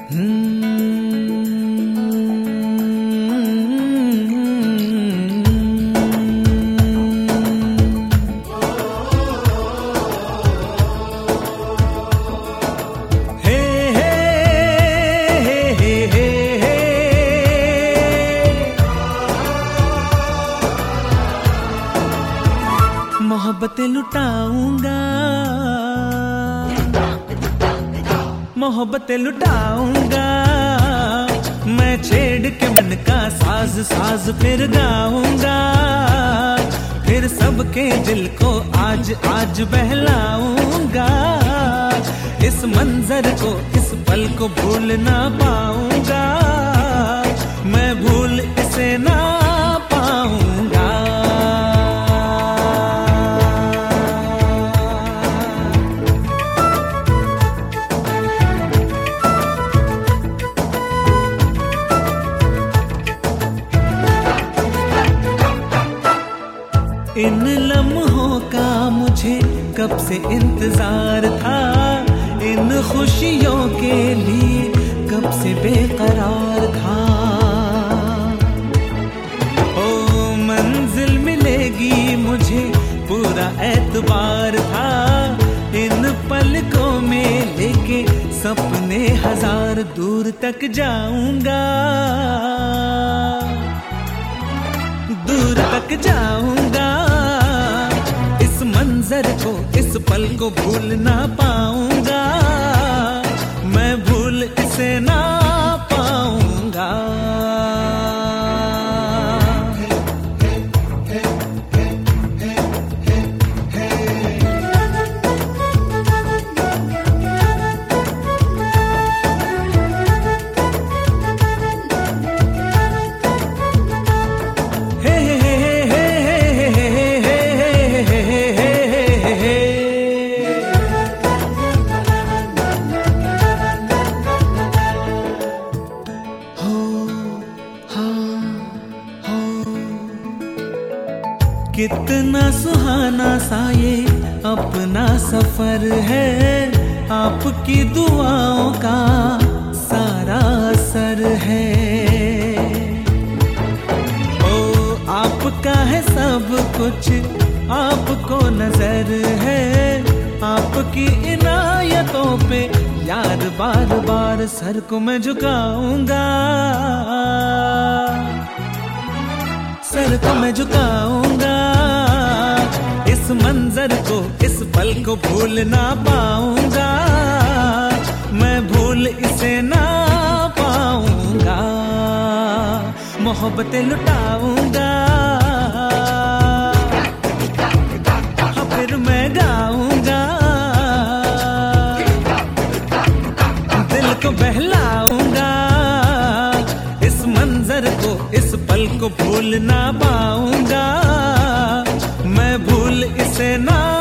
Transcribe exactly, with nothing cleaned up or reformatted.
मोहब्बतें लुटाऊंगा, मोहब्बतें लुटाऊंगा, मैं छेड़ के मन का साज साज फिर गाऊंगा, फिर सबके दिल को आज आज बहलाऊंगा। इस मंजर को इस पल को भूल ना पाऊंगा, मैं भूल इसे ना पाऊंगा। इन लम्हों का मुझे कब से इंतजार था, इन खुशियों के लिए कब से बेकरार था। ओ मंजिल मिलेगी मुझे पूरा एतबार था, इन पलकों में लेके सपने हजार दूर तक जाऊंगा, दूर तक जाऊंगा। इस मंजर को इस पल को भूल ना पाऊंगा, मैं भूल इसे ना पाऊंगा। कितना सुहाना सा ये अपना सफर है, आपकी दुआओं का सारा असर है। ओ आपका है सब कुछ, आपको नजर है, आपकी इनायतों पे यार बार बार सर को मैं झुकाऊंगा, सर को मैं झुकाऊंगा। इस मंजर को इस पल को भूल ना पाऊंगा, मैं भूल इसे ना पाऊंगा। मोहब्बतें लुटाऊंगा, फिर मैं गाऊंगा, दिल को बहलाऊंगा। इस मंजर को इस पल को भूल ना पाऊंगा, मैं भूल इसे ना